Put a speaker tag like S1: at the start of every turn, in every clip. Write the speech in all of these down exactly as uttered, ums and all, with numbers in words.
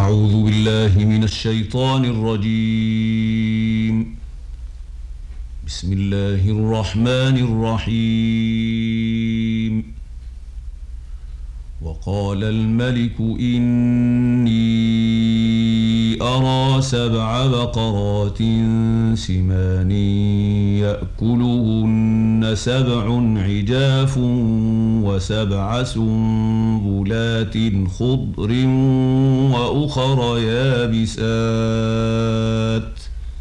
S1: أعوذ بالله من الشيطان الرجيم. بسم الله الرحمن الرحيم. وقال الملك إني أرى سبع بقرات سمان يأكلهن سبع عجاف وسبع سنبلات خضر وأخر يابسات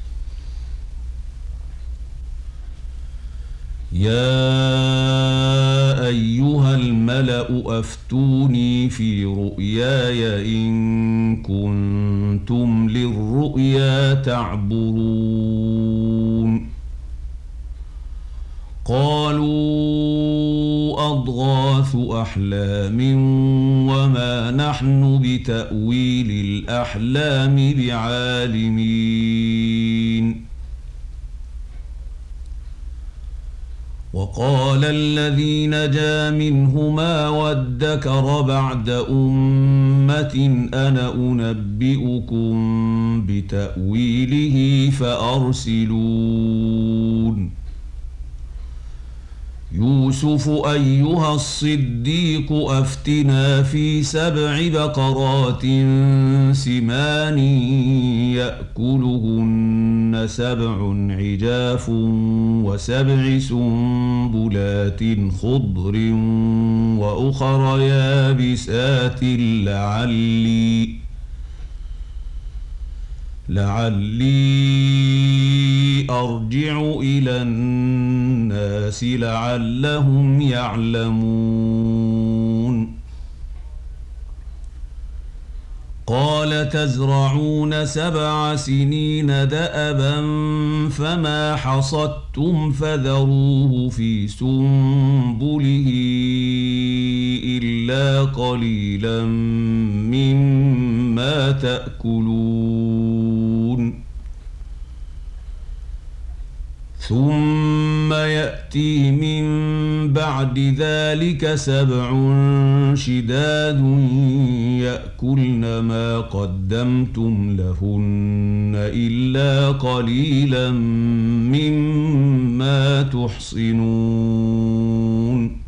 S1: يا أيها الملأ أفتوني في رؤياي إن كنتم للرؤيا تعبرون. قالوا أضغاث أحلام وما نحن بتأويل الأحلام بعالمين. وقال الذي نجا منهما وادكر بعد أمة أنا أنبئكم بتأويله فأرسلون. يوسف أيها الصديق أفتنا في سبع بقرات سمان يأكلهن سبع عجاف وسبع سنبلات خضر وأخر يابسات لعلي لعلي أرجع إلى الناس لعلهم يعلمون. قال تزرعون سبع سنين دأبا فما حصدتم فذروه في سنبله إلا قليلا مما تأكلون. ثم يأتي من بعد ذلك سبع شداد يأكلن ما قدمتم لهن إلا قليلا مما تحصنون.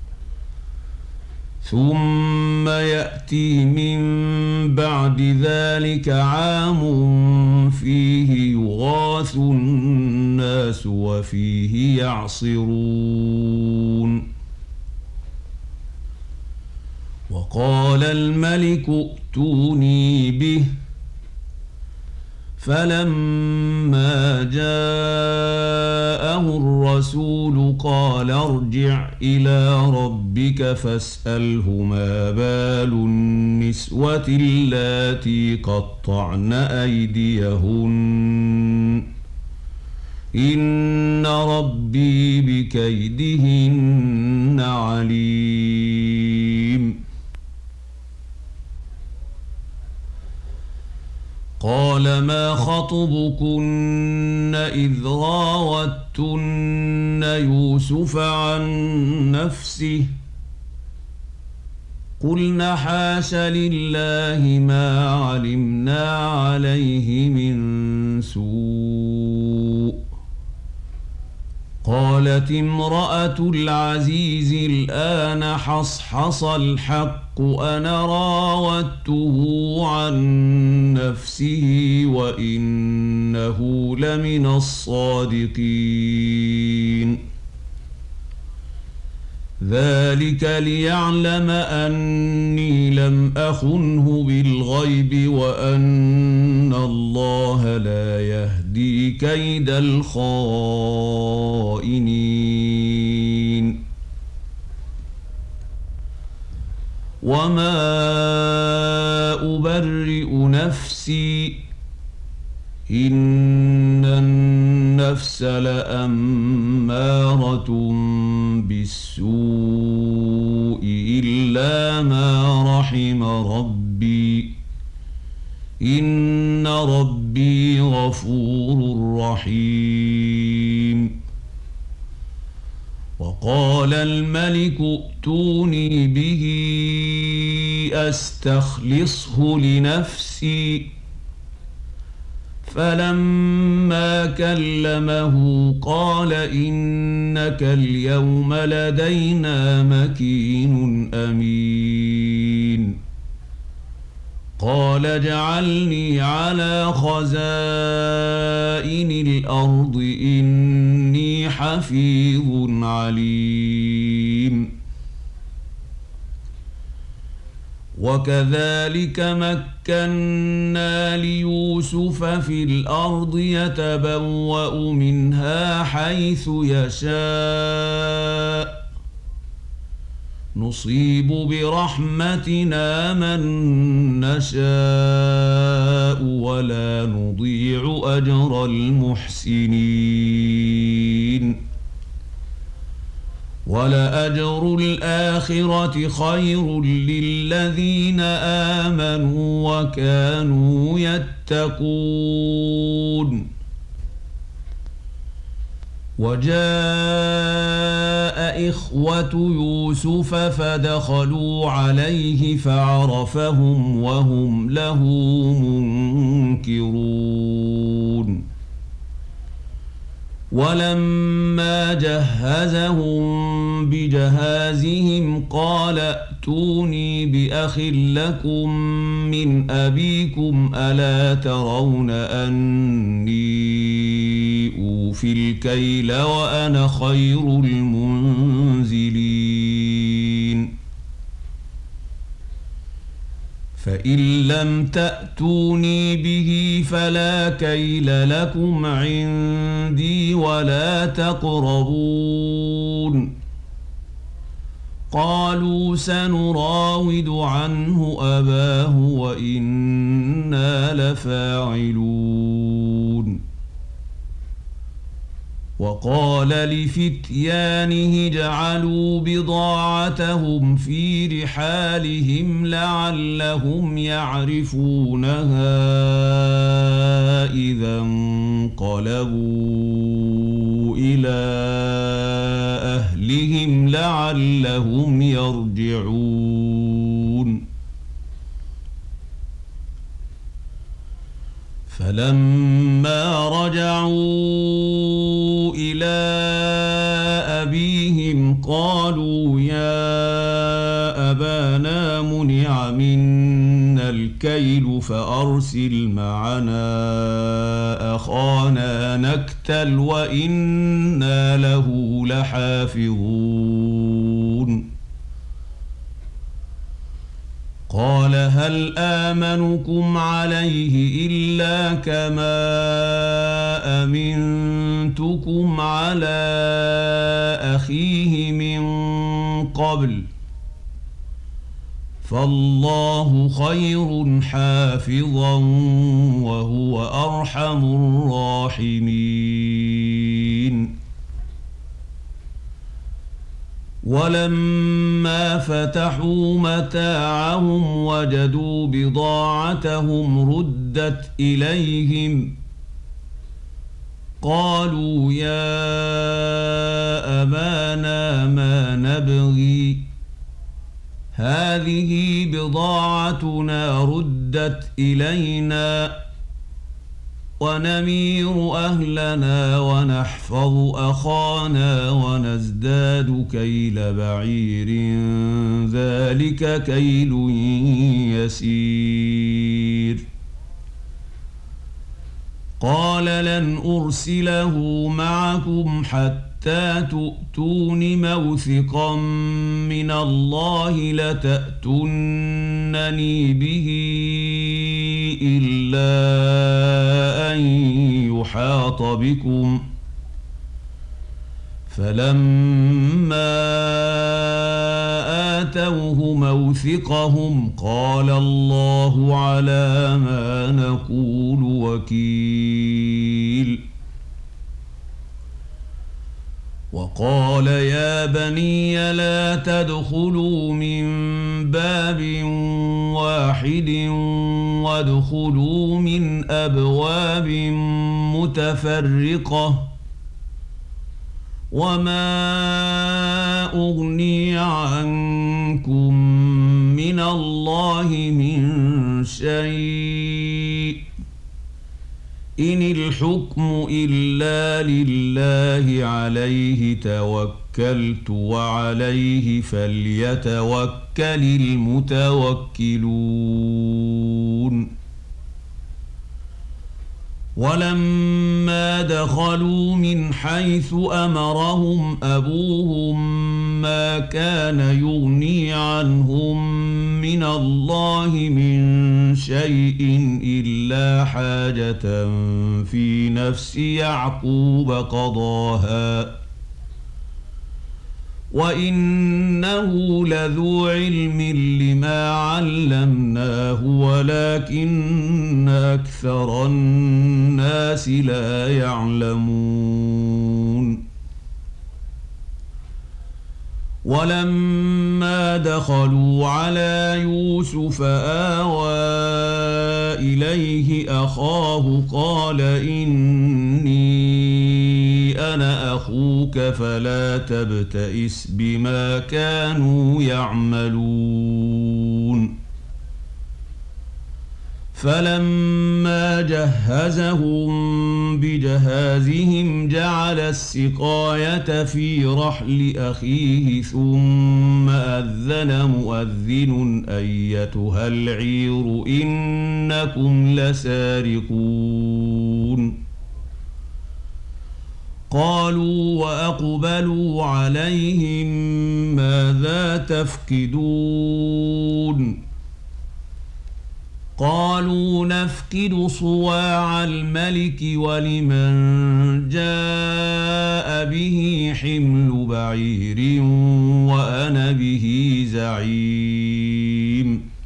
S1: ثم يأتي من بعد ذلك عام فيه يغاث الناس وفيه يعصرون. وقال الملك ائتوني به فلما جاءه الرسول قال ارجع إلى ربك فاسأله ما بال النسوة اللاتي قطعن أيديهن إن ربي بكيدهن عليم. قال ما خطبكن إذ راوتن يوسف عن نفسه قلن حاش لله ما علمنا عليه من سوء. قالت امرأة العزيز الآن حصحص الحق أنا راودته عن نفسه وإنه لمن الصادقين. ذلك ليعلم أني لم أخنه بالغيب وأن الله لا يهدي كيد الخائنين. وما أبرئ نفسي إن النفس لأمارة بالسوء إلا ما رحم ربي إن ربي غفور رحيم. وقال الملك ائتوني به أستخلصه لنفسي فلما كلمه قال إنك اليوم لدينا مكين أمين قال اجعلني على خزائن الأرض إني حفيظ عليم وكذلك مكنا ليوسف في الأرض يتبوأ منها حيث يشاء نصيب برحمتنا من نشاء ولا نضيع أجر المحسنين ولأجر الآخرة خير للذين آمنوا وكانوا يتقون وجاء إخوة يوسف فدخلوا عليه فعرفهم وهم له منكرون ولما جهزهم بجهازهم قال ائتوني بأخ لكم من أبيكم ألا ترون أني أوفي الكيل وأنا خير المنزلين فإن لم تأتوني به فلا كيل لكم عندي ولا تقربون قالوا سنراود عنه أباه وإنا لفاعلون وقال لفتيانه اجعلوا بضاعتهم في رحالهم لعلهم يعرفونها إذا انقلبوا إلى أهلهم لعلهم يرجعون فلما رجعوا إلى أبيهم قالوا يا أبانا منع منا الكيل فأرسل معنا أخانا نكتل وإنا له لحافظون قال هل آمنكم عليه إلا كما أمنتكم على أخيه من قبل فالله خير حافظا وهو أرحم الراحمين ولما فتحوا متاعهم وجدوا بضاعتهم ردت إليهم قالوا يا أبانا ما نبغي هذه بضاعتنا ردت إلينا ونمير أهلنا ونحفظ أخانا ونزداد كيل بعير ذلك كيل يسير قال لن أرسله معكم حتى تؤتون موثقا من الله لتأتونني به إلا أن يحاط بكم فلما آتوه موثقهم قال الله على ما نقول وكيل وقال يا بني لا تدخلوا من باب واحد وادخلوا من أبواب متفرقة وما أغني عنكم من الله من شيء إن الحكم إلا لله عليه توكلت وعليه فليتوكل المتوكلون ولما دخلوا من حيث أمرهم أبوهم ما كان يغني عنهم من الله من شيء إلا حاجة في نفس يعقوب قضاها وإنه لذو علم لما علمناه ولكن أكثر الناس لا يعلمون ولما دخلوا على يوسف آوى إليه أخاه قال إني أنا أخوك فلا تبتئس بما كانوا يعملون فلما جهزهم بجهازهم جعل السقاية في رحل أخيه ثم أذن مؤذن أيتها العير إنكم لسارقون قالوا وأقبلوا عليهم ماذا تفقدون قالوا نفقد صواع الملك ولمن جاء به حمل بعير وأنا به زعيم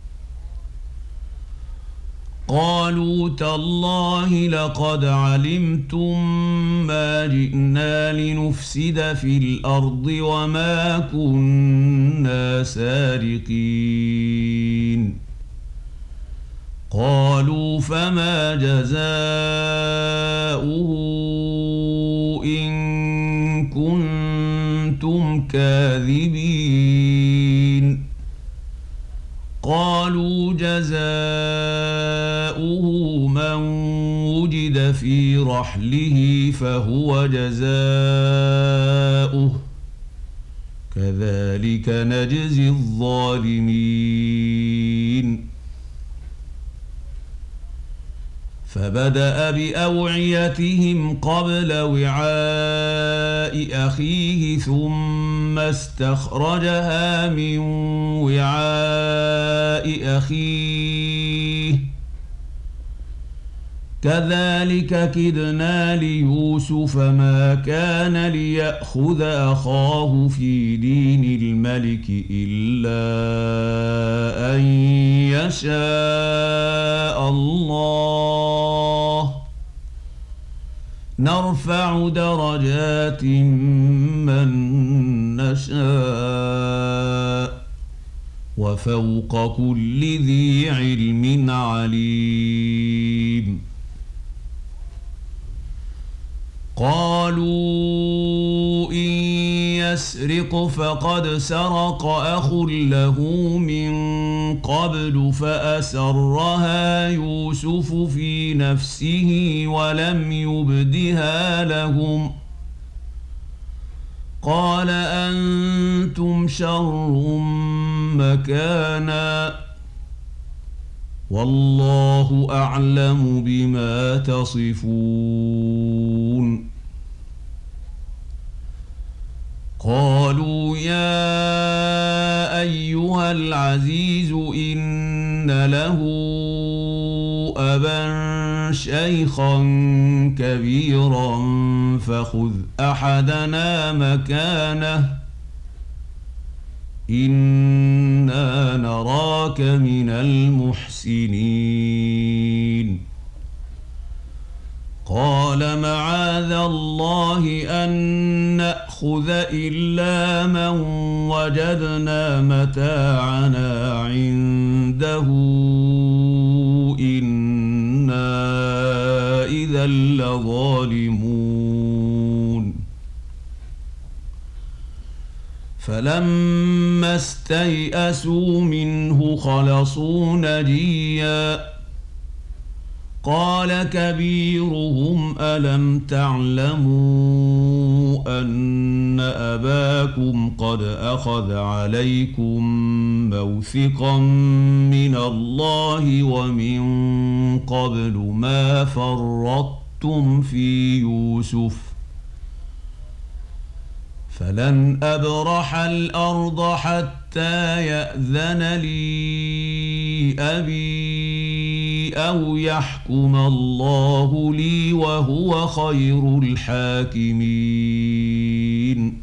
S1: قالوا تالله لقد علمتم ما جئنا لنفسد في الأرض وما كنا سارقين قالوا فما جزاؤه إن كنتم كاذبين قالوا جزاؤه من وجد في رحله فهو جزاؤه كذلك نجزي الظالمين فبدأ بأوعيتهم قبل وعاء أخيه ثم استخرجها من وعاء أخيه كذلك كدنا ليوسف ما كان ليأخذ أخاه في دين الملك إلا أن يشاء الله نرفع درجات من نشاء وفوق كل ذي علم عليم قالوا إن يسرق فقد سرق أخ له من قبل فأسرها يوسف في نفسه ولم يبدها لهم قال أنتم شر مكانا والله أعلم بما تصفون قالوا يا أيها العزيز إن له أبا شيخا كبيرا فخذ أحدنا مكانه إنا نراك من المحسنين قال معاذ الله أن نأخذ إلا من وجدنا متاعنا عنده إنا إذا لظالمون فلما استيئسوا منه خلصوا نجيا قال كبيرهم ألم تعلموا أن أباكم قد أخذ عليكم موثقا من الله ومن قبل ما فرطتم في يوسف فلن أبرح الأرض حتى يأذن لي أبي أو يحكم الله لي وهو خير الحاكمين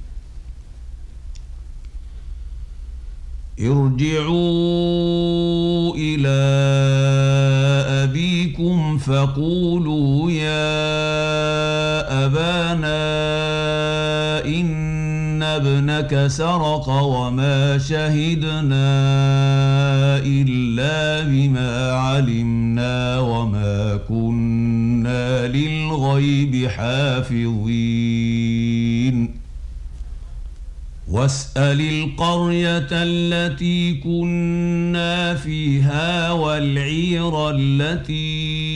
S1: ارجعوا إلى أبيكم فقولوا يا أبانا إن ابنك سرق وما شهدنا إلا بما علمنا وما كنا للغيب حافظين واسأل القرية التي كنا فيها والعير التي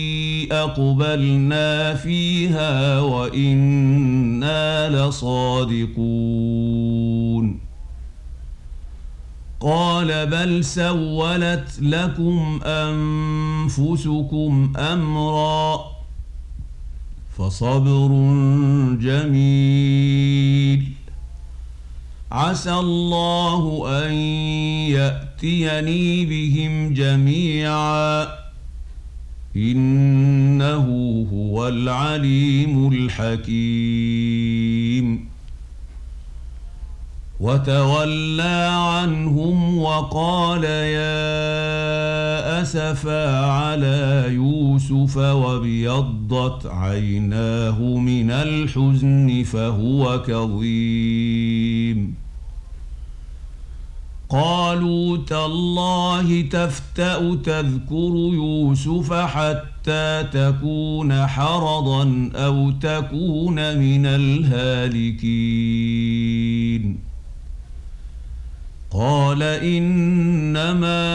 S1: أقبلنا فيها وإنا لصادقون قال بل سولت لكم أنفسكم أمرا فصبر جميل عسى الله أن يأتيني بهم جميعا إنه هو العليم الحكيم وتولى عنهم وقال يا أسفا على يوسف وابيضت عيناه من الحزن فهو كظيم قالوا تالله تفتأ تذكر يوسف حتى تكون حرضا أو تكون من الهالكين قال إنما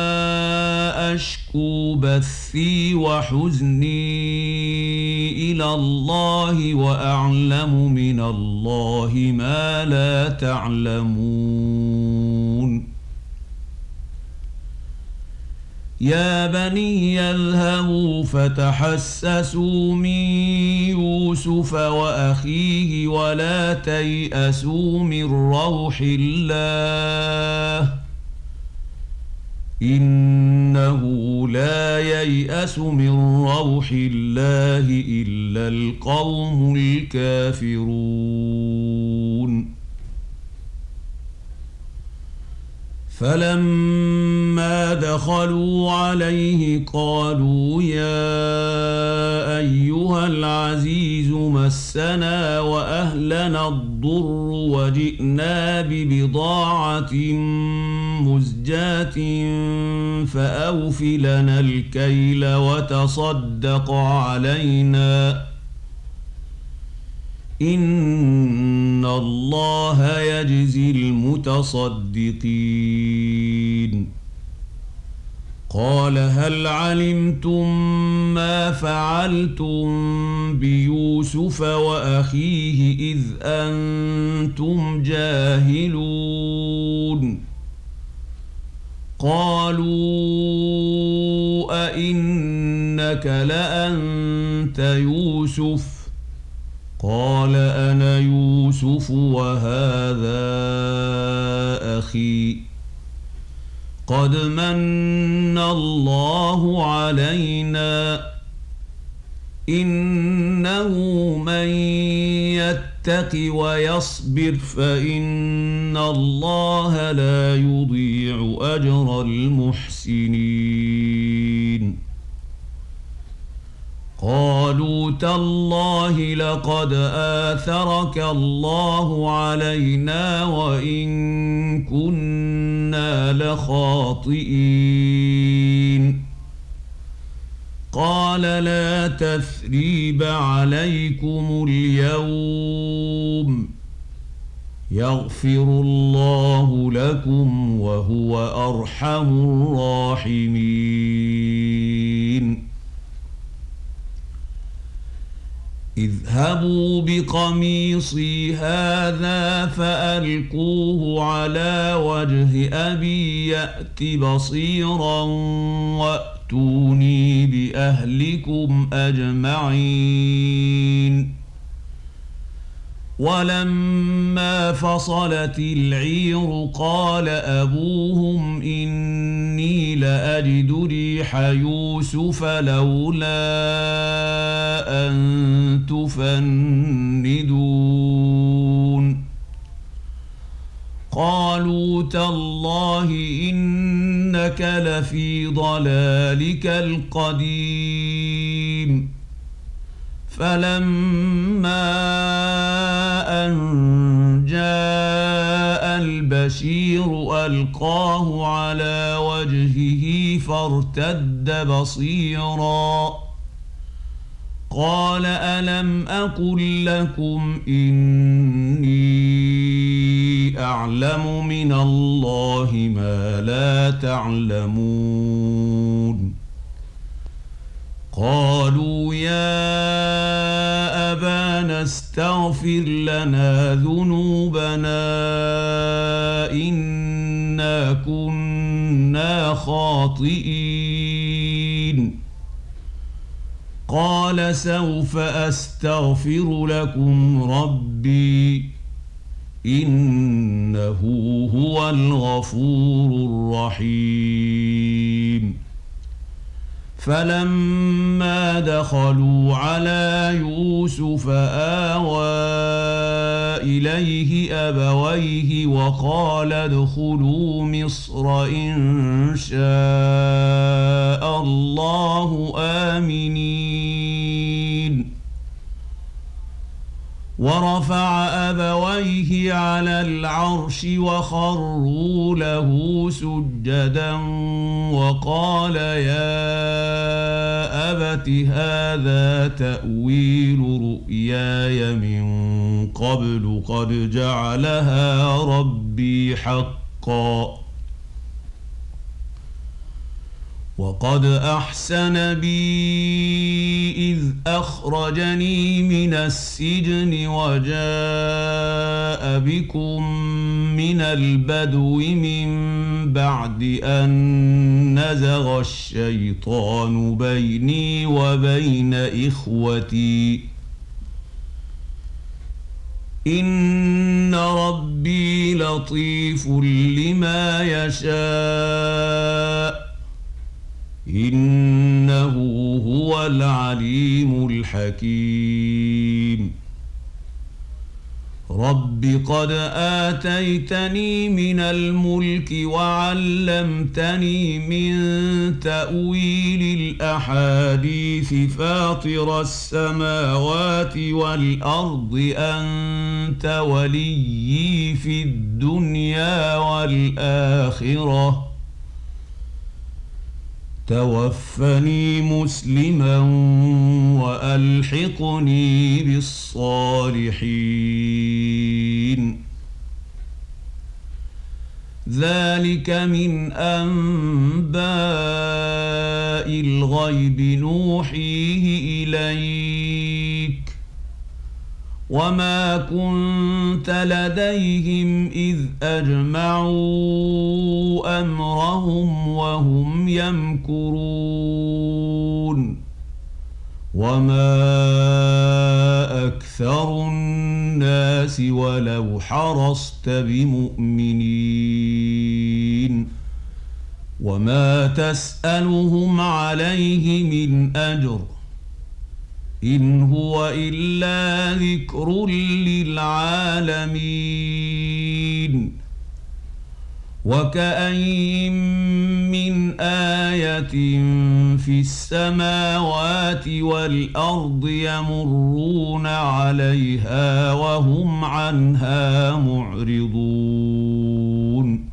S1: أشكو بثي وحزني إلى الله وأعلم من الله ما لا تعلمون يا بني اذهبوا فتحسسوا من يوسف وأخيه ولا تيأسوا من روح الله إنه لا ييأس من روح الله إلا القوم الكافرون فلما دخلوا عليه قالوا يا أيها العزيز مسنا وأهلنا الضر وجئنا ببضاعة مزجاة فأوف لنا الكيل وتصدق علينا إن الله يجزي المتصدقين قال هل علمتم ما فعلتم بيوسف وأخيه إذ أنتم جاهلون قالوا أئنك لأنت يوسف قال أنا يوسف وهذا أخي قد من الله علينا إنه من يتق ويصبر فإن الله لا يضيع أجر المحسنين قالوا تالله لقد آثرك الله علينا وإن كنا لخاطئين قال لا تثريب عليكم اليوم يغفر الله لكم وهو أرحم الراحمين اذهبوا بقميصي هذا فألقوه على وجه أبي يأت بصيرا وأتوني بأهلكم أجمعين ولما فصلت العير قال أبوهم إني لأجد ريح يوسف لولا أن تفندون قالوا تالله إنك لفي ضلالك القديم فلما أن جاء البشير ألقاه على وجهه فارتد بصيرا قال ألم أقل لكم إني أعلم من الله ما لا تعلمون قالوا يا أبانا استغفر لنا ذنوبنا إنا كنا خاطئين قال سوف أستغفر لكم ربي إنه هو الغفور الرحيم فلما دخلوا على يوسف آوى إليه أبويه وقال ادخلوا مصر إن شاء الله آمنين ورفع أبويه على العرش وخروا له سجدا وقال يا أبت هذا تأويل رؤياي من قبل قد جعلها ربي حقا وقد أحسن بي إذ أخرجني من السجن وجاء بكم من البدو من بعد أن نزغ الشيطان بيني وبين إخوتي إن ربي لطيف لما يشاء إنه هو العليم الحكيم رب قد آتيتني من الملك وعلمتني من تأويل الأحاديث فاطر السماوات والأرض أنت وليي في الدنيا والآخرة توفني مسلما وألحقني بالصالحين ذلك من أنباء الغيب نوحيه إليك وما كنت لديهم إذ أجمعوا أمرهم وهم يمكرون وما أكثر الناس ولو حرصت بمؤمنين وما تسألهم عليه من أجر إن هو إلا ذكر للعالمين وكأين من آية في السماوات والأرض يمرون عليها وهم عنها معرضون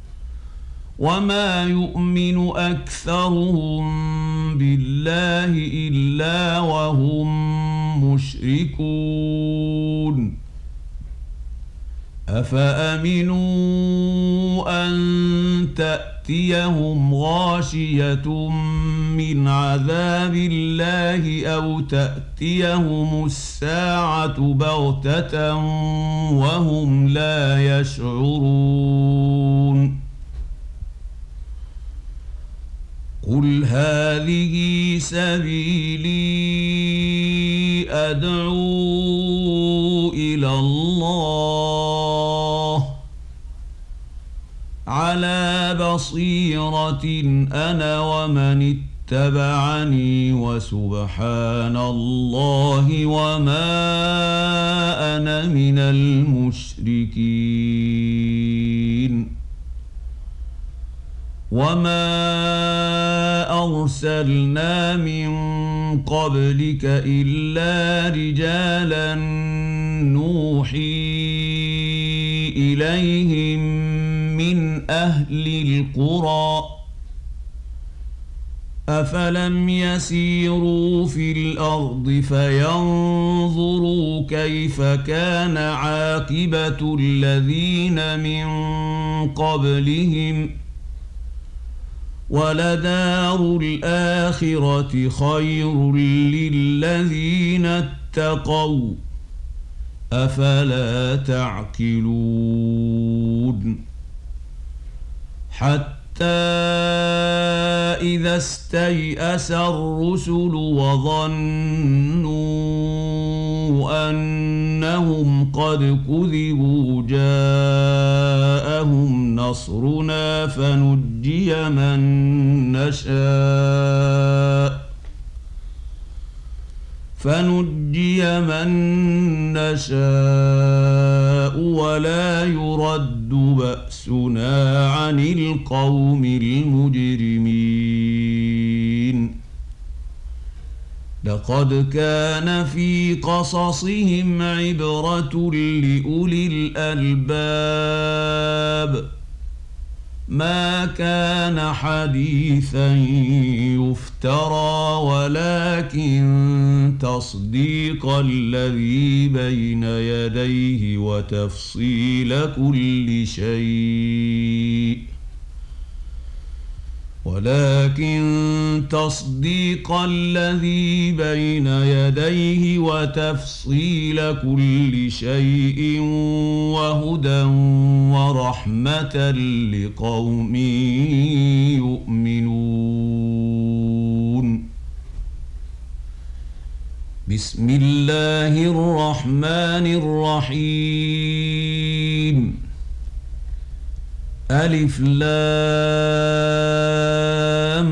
S1: وما يؤمن أكثرهم بالله إلا وهم مشركون أفأمنوا أن تأتيهم غاشية من عذاب الله أو تأتيهم الساعة بغتة وهم لا يشعرون قل هذه سبيلي أدعو إلى الله على بصيرة أنا ومن اتبعني وسبحان الله وما أنا من المشركين وما أرسلنا من قبلك إلا رجالا نوحي إليهم من أهل القرى أفلم يسيروا في الأرض فينظروا كيف كان عاقبة الذين من قبلهم ولدار الآخرة خير للذين اتقوا أفلا تعقلون حتى إذا استيأس الرسل وظنوا أنهم قد كذبوا جاءهم نصرنا فنجي من نشاء فنجي من نشاء ولا يرد بأسنا عن القوم المجرمين لقد كان في قصصهم عبرة لأولي الألباب ما كان حديثا يفترى ولكن تصديق الذي بين يديه وتفصيل كل شيء ولكن تصديق الذي بين يديه وتفصيل كل شيء وهدى ورحمة لقوم يؤمنون بسم الله الرحمن الرحيم ألف لام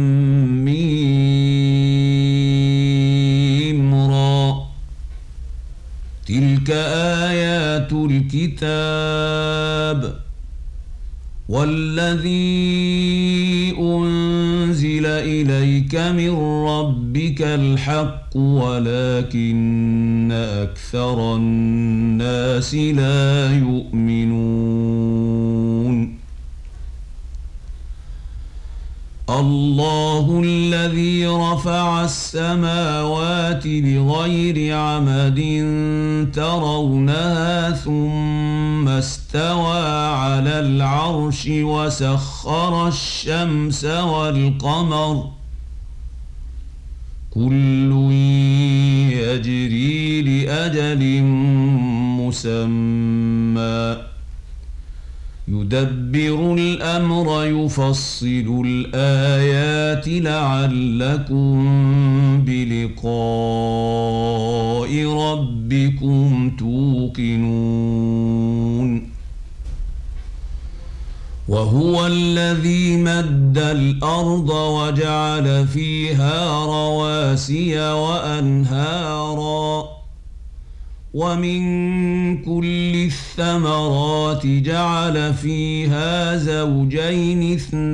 S1: ميم را تلك آيات الكتاب والذي أنزل إليك من ربك الحق ولكن أكثر الناس لا يؤمنون الله الذي رفع السماوات بغير عمد ترونها ثم استوى على العرش وسخر الشمس والقمر كل يجري لأجل مسمى يدبر الأمر يفصل الآيات لعلكم بلقاء ربكم توقنون وهو الذي مد الأرض وجعل فيها رواسي وأنهارا ومن كل الثمرات جعل فيها زوجين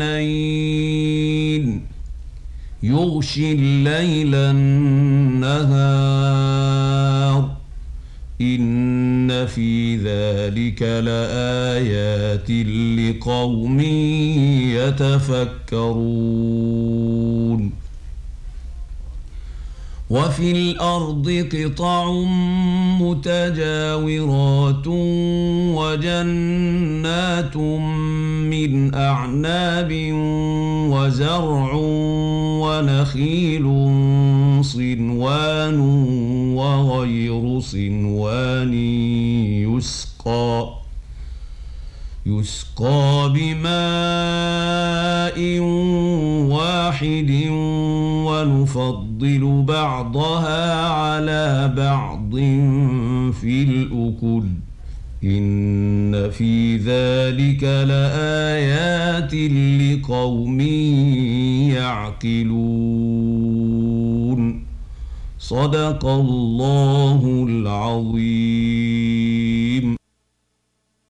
S1: اثنين يغشي الليل النهار إن في ذلك لآيات لقوم يتفكرون وفي الأرض قطع متجاورات وجنات من أعناب وزرع ونخيل صنوان وغير صنوان يسقى يسقى بماء واحد ونفضل بعضها على بعض في الأكل إن في ذلك لآيات لقوم يعقلون صدق الله العظيم.